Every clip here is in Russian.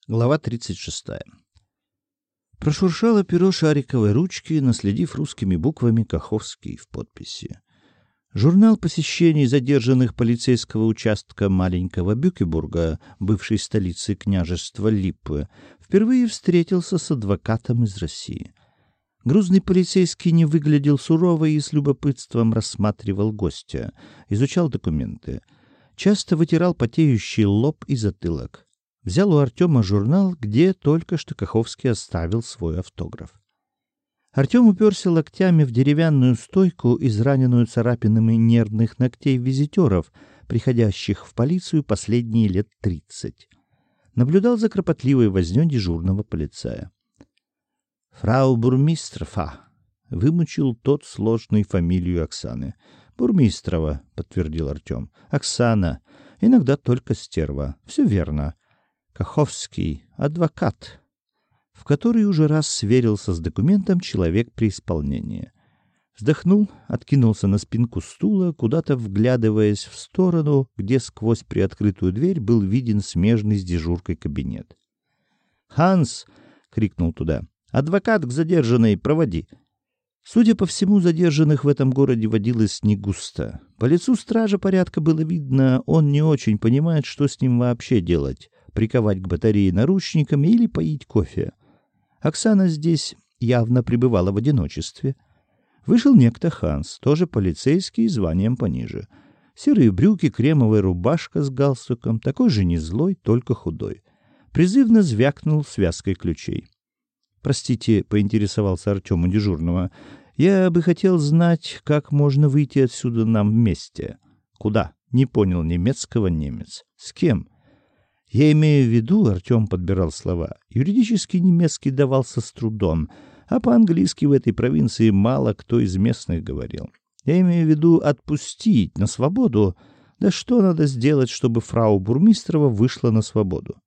Глава 36. Прошуршало перо шариковой ручки, наследив русскими буквами Каховский в подписи. Журнал посещений задержанных полицейского участка маленького Бюкебурга, бывшей столицы княжества Липпы, впервые встретился с адвокатом из России. Грузный полицейский не выглядел сурово и с любопытством рассматривал гостя, изучал документы. Часто вытирал потеющий лоб и затылок. Взял у Артема журнал, где только что Каховский оставил свой автограф. Артем уперся локтями в деревянную стойку, израненную царапинами нервных ногтей визитеров, приходящих в полицию последние лет 30. Наблюдал за кропотливой вознёй дежурного полицая. «Фрау Бурмистрова», — вымучил тот сложную фамилию Оксаны. «Бурмистрова», — подтвердил Артем. «Оксана. Иногда только стерва. Все верно. Каховский, адвокат», в который уже раз сверился с документом человек при исполнении. Вздохнул, откинулся на спинку стула, куда-то вглядываясь в сторону, где сквозь приоткрытую дверь был виден смежный с дежуркой кабинет. «Ханс!» — крикнул туда. «Адвокат к задержанной проводи!» Судя по всему, задержанных в этом городе водилось не густо. По лицу стража порядка было видно, он не очень понимает, что с ним вообще делать. Приковать к батарее наручниками или поить кофе. Оксана здесь явно пребывала в одиночестве. Вышел некто Ханс, тоже полицейский, званием пониже. Серые брюки, кремовая рубашка с галстуком, такой же не злой, только худой. Призывно звякнул связкой ключей. «Простите», — поинтересовался Артем у дежурного, — «я бы хотел знать, как можно выйти отсюда нам вместе». «Куда?» — не понял немецкого немец. «С кем?» «Я имею в виду», — Артем подбирал слова, — юридический немецкий давался с трудом, а по-английски в этой провинции мало кто из местных говорил. «Я имею в виду отпустить на свободу. Да что надо сделать, чтобы фрау Бурмистрова вышла на свободу?»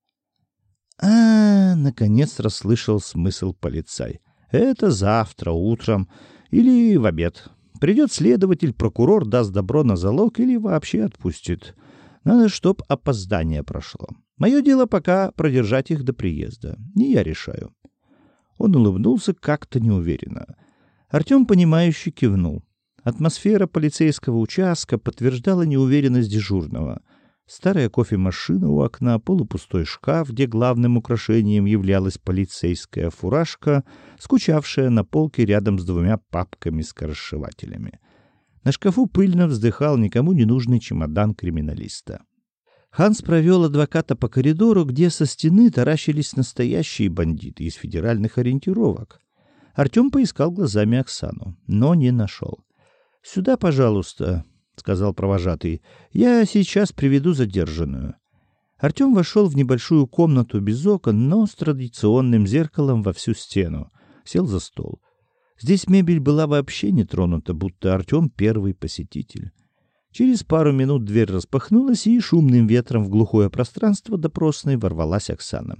Наконец расслышал смысл полицай. «Это завтра утром или в обед. Придет следователь, прокурор даст добро на залог или вообще отпустит. Надо, чтоб опоздание прошло. Мое дело пока продержать их до приезда. Не я решаю». Он улыбнулся как-то неуверенно. Артем, понимающе кивнул. Атмосфера полицейского участка подтверждала неуверенность дежурного. Старая кофемашина у окна, полупустой шкаф, где главным украшением являлась полицейская фуражка, скучавшая на полке рядом с двумя папками-скоросшивателями. На шкафу пыльно вздыхал никому не нужный чемодан криминалиста. Ханс провел адвоката по коридору, где со стены таращились настоящие бандиты из федеральных ориентировок. Артем поискал глазами Оксану, но не нашел. «Сюда, пожалуйста», — сказал провожатый. «Я сейчас приведу задержанную». Артем вошел в небольшую комнату без окон, но с традиционным зеркалом во всю стену. Сел за стол. Здесь мебель была вообще не тронута, будто Артем первый посетитель. Через пару минут дверь распахнулась, и шумным ветром в глухое пространство допросной ворвалась Оксана.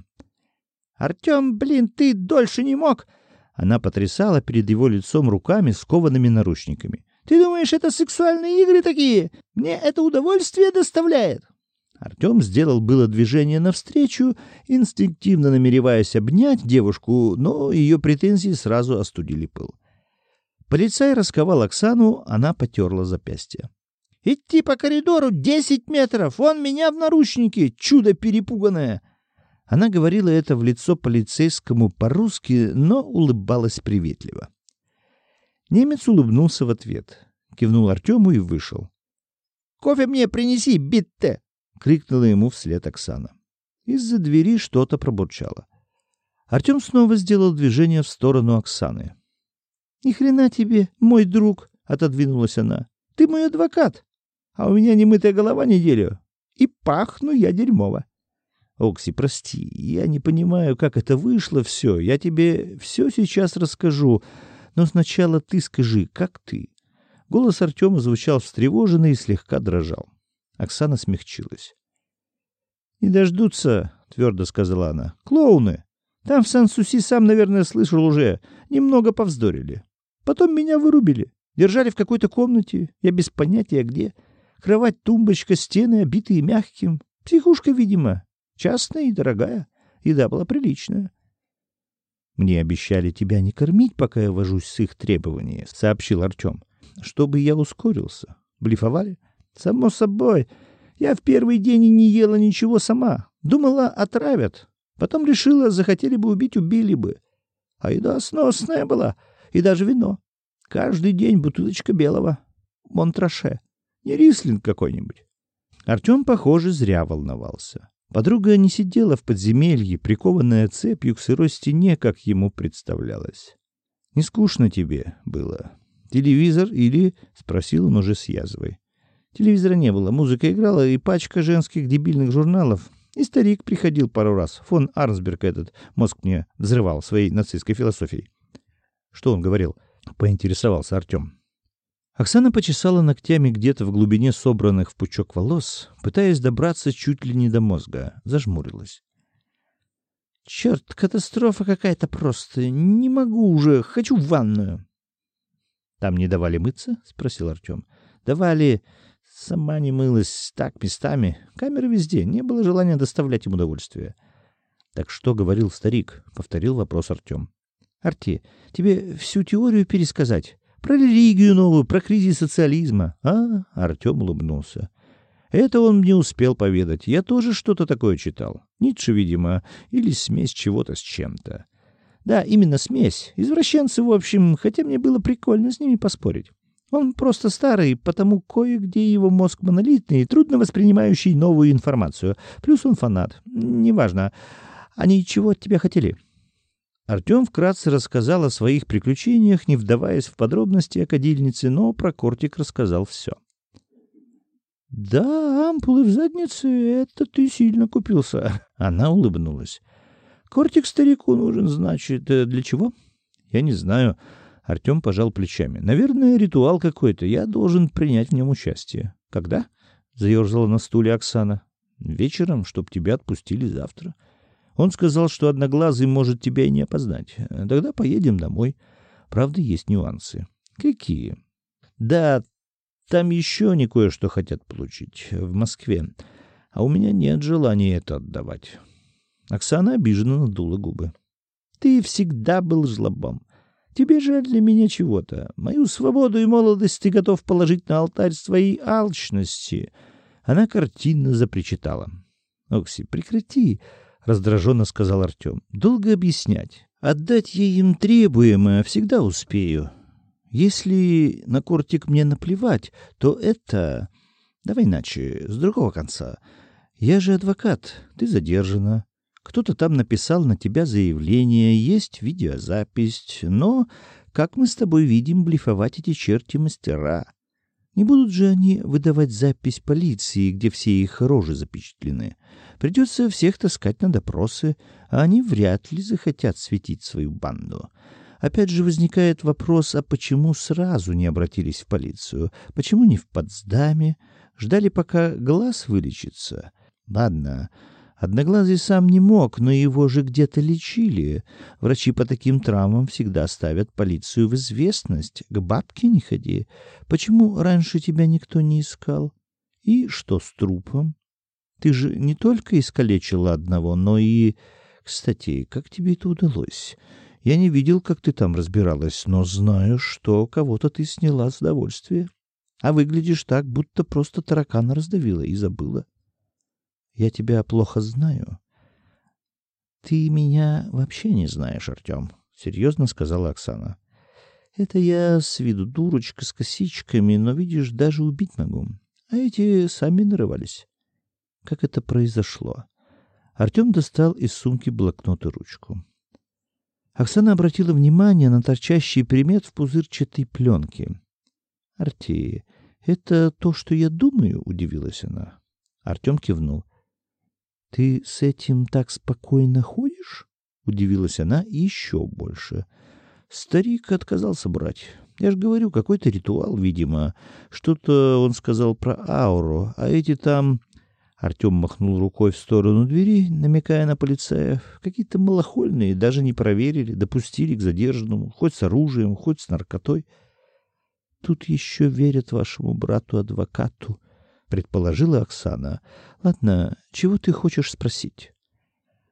«Артем, блин, ты дольше не мог!» Она потрясала перед его лицом руками, скованными наручниками. «Ты думаешь, это сексуальные игры такие? Мне это удовольствие доставляет!» Артем сделал было движение навстречу, инстинктивно намереваясь обнять девушку, но ее претензии сразу остудили пыл. Полицай расковал Оксану, она потерла запястье. «Идти по коридору 10 метров! Он меня в наручники! Чудо перепуганное!» Она говорила это в лицо полицейскому по-русски, но улыбалась приветливо. Немец улыбнулся в ответ, кивнул Артему и вышел. «Кофе мне принеси, битте!» — крикнула ему вслед Оксана. Из-за двери что-то пробурчало. Артем снова сделал движение в сторону Оксаны. «Ни хрена тебе, мой друг!» — отодвинулась она. «Ты мой адвокат, а у меня немытая голова неделю, и пахну я дерьмово». «Окси, прости, я не понимаю, как это вышло все. Я тебе все сейчас расскажу, но сначала ты скажи, как ты?» Голос Артема звучал встревоженно и слегка дрожал. Оксана смягчилась. «Не дождутся», — твердо сказала она. «Клоуны. Там в Сан-Суси, сам, наверное, слышал уже, немного повздорили. Потом меня вырубили. Держали в какой-то комнате, я без понятия где. Кровать, тумбочка, стены, обитые мягким. Психушка, видимо. Частная и дорогая. Еда была приличная. «Мне обещали тебя не кормить, пока я вожусь с их требованиями», — сообщил Артем. «Чтобы я ускорился. Блефовали?» «Само собой. Я в первый день и не ела ничего сама. Думала, отравят. Потом решила, захотели бы убить — убили бы. А еда сносная была. И даже вино. Каждый день бутылочка белого. Монтраше. Не рислинг какой-нибудь». Артем, похоже, зря волновался. Подруга не сидела в подземелье, прикованная цепью к сырой стене, как ему представлялось. «Не скучно тебе было? Телевизор или...» — спросил он уже с язвой. Телевизора не было, музыка играла и пачка женских дебильных журналов. И старик приходил пару раз. Фон Арнсберг этот мозг мне взрывал своей нацистской философией. «Что он говорил?» — поинтересовался Артем. Оксана почесала ногтями где-то в глубине собранных в пучок волос, пытаясь добраться чуть ли не до мозга. Зажмурилась. «Черт, катастрофа какая-то просто. Не могу уже. Хочу в ванную». «Там не давали мыться?» — спросил Артем. «Давали. Сама не мылась. Так, местами. Камеры везде. Не было желания доставлять им удовольствие». «Так что говорил старик?» — повторил вопрос Артем. «Арти, тебе всю теорию пересказать? Про религию новую, про кризис социализма». Артем улыбнулся. «Это он мне успел поведать. Я тоже что-то такое читал. Ницше, видимо, или смесь чего-то с чем-то. Да, именно смесь. Извращенцы, в общем, хотя мне было прикольно с ними поспорить. Он просто старый, потому кое-где его мозг монолитный, трудно воспринимающий новую информацию. Плюс он фанат. Неважно. Они чего от тебя хотели?» Артем вкратце рассказал о своих приключениях, не вдаваясь в подробности о кадильнице, но про кортик рассказал все. «Да, ампулы в заднице — это ты сильно купился». Она улыбнулась. «Кортик старику нужен, значит. Для чего?» «Я не знаю». Артем пожал плечами. «Наверное, ритуал какой-то. Я должен принять в нем участие». «Когда?» — заерзала на стуле Оксана. «Вечером, чтоб тебя отпустили завтра. Он сказал, что Одноглазый может тебя и не опознать. Тогда поедем домой. Правда, есть нюансы». «Какие?» «Да, там еще они кое-что хотят получить. В Москве. А у меня нет желания это отдавать». Оксана обиженно надула губы. «Ты всегда был жлобом. Тебе жаль для меня чего-то. Мою свободу и молодость ты готов положить на алтарь своей алчности». Она картинно запричитала. «Окси, прекрати», — раздраженно сказал Артем. «Долго объяснять. Отдать ей им требуемое всегда успею. Если на кортик мне наплевать, то это... Давай иначе, с другого конца. Я же адвокат, ты задержана. Кто-то там написал на тебя заявление, есть видеозапись, но, как мы с тобой видим, блефовать эти черти мастера. Не будут же они выдавать запись полиции, где все их рожи запечатлены. Придется всех таскать на допросы, а они вряд ли захотят светить свою банду. Опять же возникает вопрос, а почему сразу не обратились в полицию? Почему не в Потсдаме? Ждали, пока глаз вылечится? Ладно, Одноглазый сам не мог, но его же где-то лечили. Врачи по таким травмам всегда ставят полицию в известность. К бабке не ходи. Почему раньше тебя никто не искал? И что с трупом? Ты же не только искалечила одного, но и... Кстати, как тебе это удалось? Я не видел, как ты там разбиралась, но знаю, что кого-то ты сняла с удовольствия. А выглядишь так, будто просто таракана раздавила и забыла. Я тебя плохо знаю. Ты меня вообще не знаешь, Артем, — серьезно сказала Оксана. Это я с виду дурочка с косичками, но, видишь, даже убить могу. А эти сами нарывались. Как это произошло? Артем достал из сумки блокнот и ручку. Оксана обратила внимание на торчащий предмет в пузырчатой пленке. — Арти, это то, что я думаю? — удивилась она. Артем кивнул. — Ты с этим так спокойно ходишь? — удивилась она еще больше. Старик отказался брать. Я же говорю, какой-то ритуал, видимо. Что-то он сказал про ауру, а эти там... Артем махнул рукой в сторону двери, намекая на полицаев. Какие-то малохольные, даже не проверили, допустили к задержанному, хоть с оружием, хоть с наркотой. Тут еще верят вашему брату-адвокату, предположила Оксана. Ладно, чего ты хочешь спросить?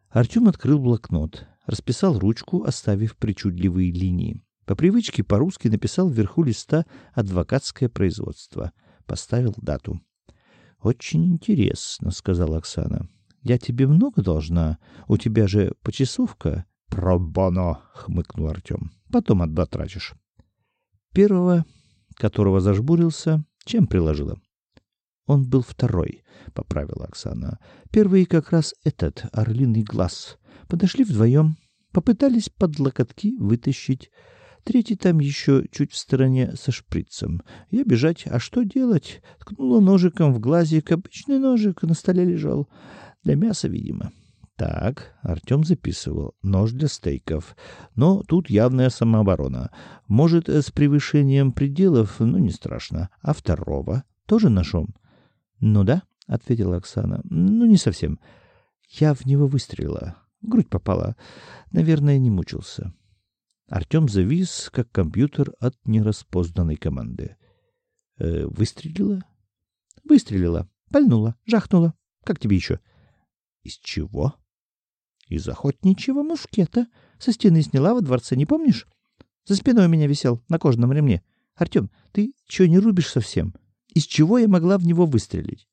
Артем открыл блокнот, расписал ручку, оставив причудливые линии. По привычке по-русски написал вверху листа «Адвокатское производство». Поставил дату. «Очень интересно», — сказала Оксана. «Я тебе много должна? У тебя же почасовка?» «Про боно», — хмыкнул Артем. «Потом отбатрачишь». Первого, которого зажмурился, чем приложила? «Он был второй», — поправила Оксана. «Первый как раз этот, орлиный глаз. Подошли вдвоем, попытались под локотки вытащить. Третий там еще чуть в стороне со шприцем. Я бежать, а что делать? Ткнула ножиком в глазик. Обычный ножик на столе лежал. Для мяса, видимо». Так, Артем записывал. Нож для стейков. Но тут явная самооборона. Может, с превышением пределов, ну, не страшно. А второго? Тоже ножом? «Ну да», — ответила Оксана. «Ну, не совсем. Я в него выстрелила. В грудь попала. Наверное, не мучился». Артем завис, как компьютер от нераспознанной команды. «Выстрелила?» «Выстрелила. Пальнула. Жахнула. Как тебе еще?» «Из чего?» «Из охотничьего мушкета. Со стены сняла во дворце, не помнишь? За спиной у меня висел, на кожаном ремне. Артем, ты что, не рубишь совсем? Из чего я могла в него выстрелить?»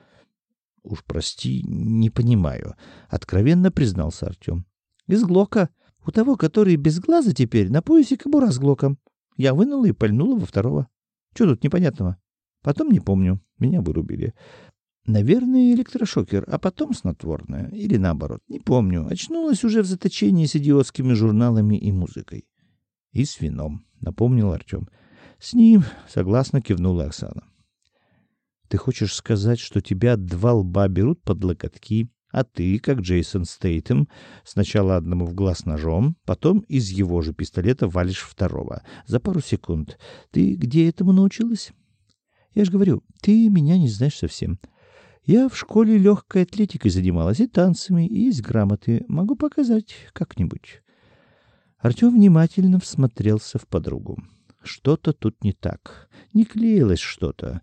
«Уж прости, не понимаю», — откровенно признался Артем. «Из глока. У того, который без глаза теперь, на поясе кобура с глоком. Я вынула и пальнула во второго. Что тут непонятного? Потом не помню. Меня вырубили. Наверное, электрошокер, а потом снотворное. Или наоборот. Не помню. Очнулась уже в заточении с идиотскими журналами и музыкой. И с вином», — напомнил Артем. «С ним», — согласно кивнула Оксана. «Ты хочешь сказать, что тебя два лба берут под локотки, а ты, как Джейсон Стейтем, сначала одному в глаз ножом, потом из его же пистолета валишь второго за пару секунд. Ты где этому научилась?» «Я же говорю, ты меня не знаешь совсем. Я в школе легкой атлетикой занималась и танцами, и есть грамоты. Могу показать как-нибудь». Артем внимательно всмотрелся в подругу. Что-то тут не так. Не клеилось что-то.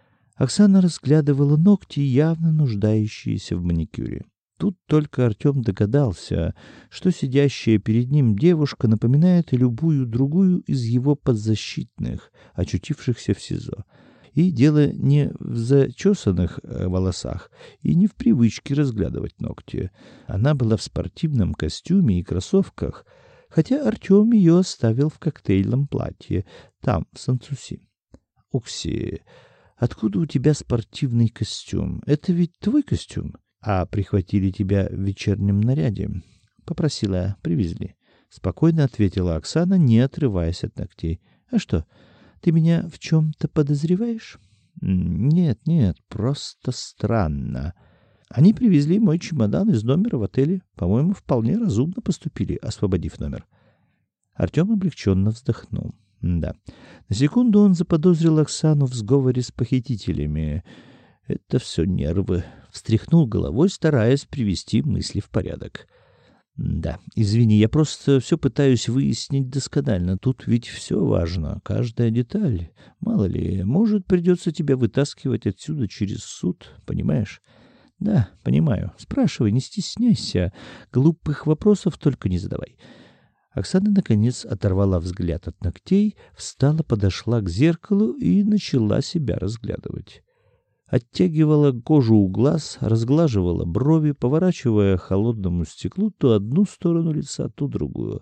Оксана разглядывала ногти, явно нуждающиеся в маникюре. Тут только Артем догадался, что сидящая перед ним девушка напоминает любую другую из его подзащитных, очутившихся в СИЗО. И дело не в зачесанных волосах и не в привычке разглядывать ногти. Она была в спортивном костюме и кроссовках, хотя Артем ее оставил в коктейльном платье, там, в Сан-Суси. «Окси, откуда у тебя спортивный костюм? Это ведь твой костюм? А прихватили тебя в вечернем наряде?» «Попросила, привезли». Спокойно ответила Оксана, не отрываясь от ногтей. «А что, ты меня в чем-то подозреваешь?» «Нет, нет, просто странно. Они привезли мой чемодан из номера в отеле. По-моему, вполне разумно поступили, освободив номер». Артем облегченно вздохнул. Да. На секунду он заподозрил Оксану в сговоре с похитителями. Это все нервы. Встряхнул головой, стараясь привести мысли в порядок. «Да, извини, я просто все пытаюсь выяснить досконально. Тут ведь все важно, каждая деталь. Мало ли, может, придется тебя вытаскивать отсюда через суд, понимаешь?» «Да, понимаю. Спрашивай, не стесняйся. Глупых вопросов только не задавай». Оксана, наконец, оторвала взгляд от ногтей, встала, подошла к зеркалу и начала себя разглядывать. Оттягивала кожу у глаз, разглаживала брови, поворачивая холодному стеклу то одну сторону лица, то другую.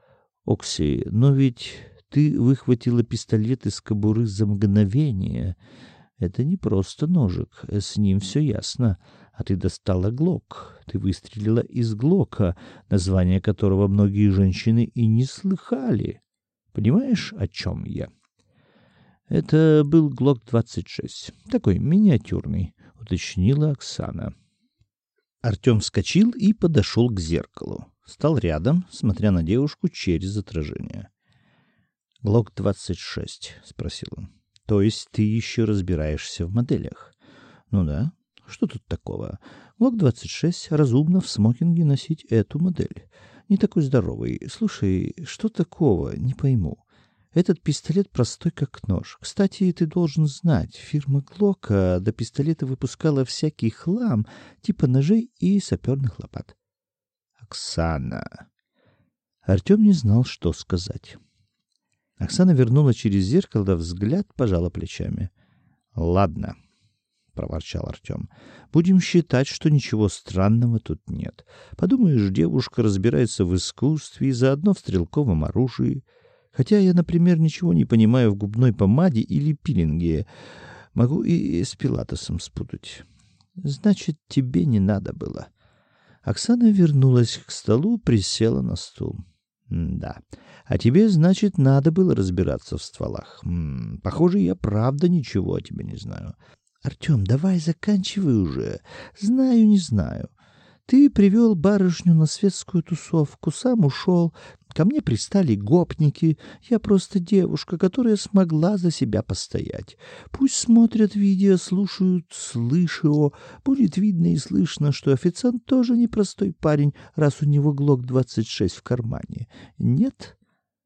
«Окси, но ведь ты выхватила пистолет из кобуры за мгновение. Это не просто ножик, с ним все ясно. А ты достала глок. Ты выстрелила из глока, название которого многие женщины и не слыхали. Понимаешь, о чем я?» «Это был ГЛОК-26. Такой миниатюрный», — уточнила Оксана. Артем вскочил и подошел к зеркалу. Стал рядом, смотря на девушку через отражение. «ГЛОК-26?» — спросил он. «То есть ты еще разбираешься в моделях?» «Ну да. Что тут такого? ГЛОК-26 разумно в смокинге носить эту модель. Не такой здоровый. Слушай, что такого? Не пойму. Этот пистолет простой как нож. Кстати, ты должен знать, фирма Глока до пистолета выпускала всякий хлам, типа ножей и саперных лопат». Оксана. Артем не знал, что сказать. Оксана вернула через зеркало взгляд, пожала плечами. «Ладно», — проворчал Артем, — «будем считать, что ничего странного тут нет. Подумаешь, девушка разбирается в искусстве и заодно в стрелковом оружии. Хотя я, например, ничего не понимаю в губной помаде или пилинге. Могу и с пилатесом спутать. Значит, тебе не надо было». Оксана вернулась к столу, присела на стул. «Да. А тебе, значит, надо было разбираться в стволах. Похоже, я правда ничего о тебе не знаю. Артем, давай заканчивай уже. Знаю, не знаю. Ты привел барышню на светскую тусовку, сам ушел. Ко мне пристали гопники. Я просто девушка, которая смогла за себя постоять. Пусть смотрят видео, слушают слышио. Будет видно и слышно, что официант тоже непростой парень, раз у него ГЛОК-26 в кармане. Нет?»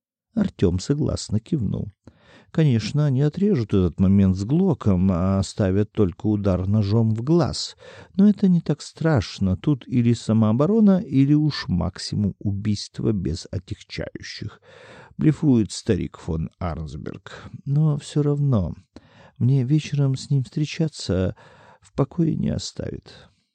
Артем согласно кивнул. Конечно, они отрежут этот момент с ГЛОКом, а оставят только удар ножом в глаз. Но это не так страшно. Тут или самооборона, или уж максимум убийства без отягчающих. Блефует старик фон Арнсберг. Но все равно мне вечером с ним встречаться в покое не оставит.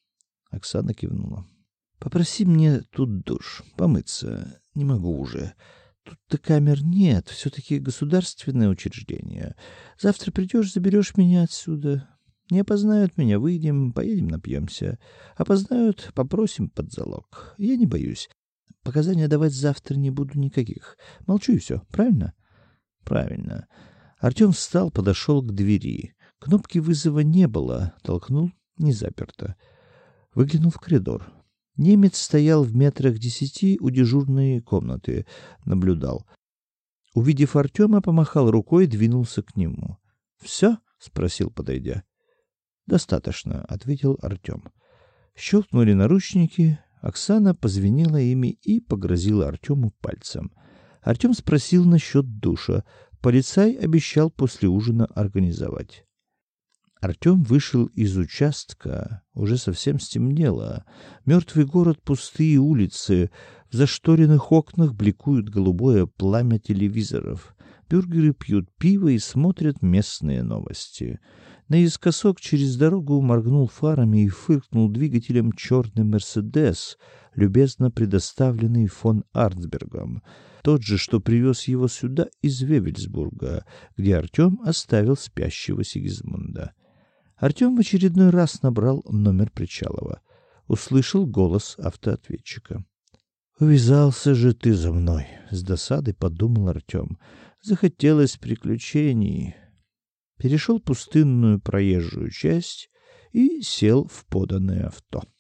Оксана кивнула. «Попроси мне тут душ, помыться. Не могу уже. Тут-то камер нет, все-таки государственное учреждение. Завтра придешь, заберешь меня отсюда. Не опознают меня, выйдем, поедем напьемся. Опознают, попросим под залог. Я не боюсь. Показания давать завтра не буду никаких. Молчу и все, правильно?» «Правильно». Артем встал, подошел к двери. Кнопки вызова не было, толкнул, не заперто. Выглянул в коридор. Немец стоял в метрах 10 у дежурной комнаты, наблюдал. Увидев Артема, помахал рукой, двинулся к нему. «Все?» — спросил, подойдя. «Достаточно», — ответил Артем. Щелкнули наручники, Оксана позвенела ими и погрозила Артему пальцем. Артем спросил насчет душа. Полицай обещал после ужина организовать. Артем вышел из участка. Уже совсем стемнело. Мертвый город, пустые улицы. В зашторенных окнах бликует голубое пламя телевизоров. Бюргеры пьют пиво и смотрят местные новости. Наискосок через дорогу моргнул фарами и фыркнул двигателем черный «Мерседес», любезно предоставленный фон Арнсбергом. Тот же, что привез его сюда из Вевельсбурга, где Артем оставил спящего Сигизмунда. Артем в очередной раз набрал номер Причалова. Услышал голос автоответчика. «Увязался же ты за мной!» — с досадой подумал Артем. Захотелось приключений. Перешел пустынную проезжую часть и сел в поданное авто.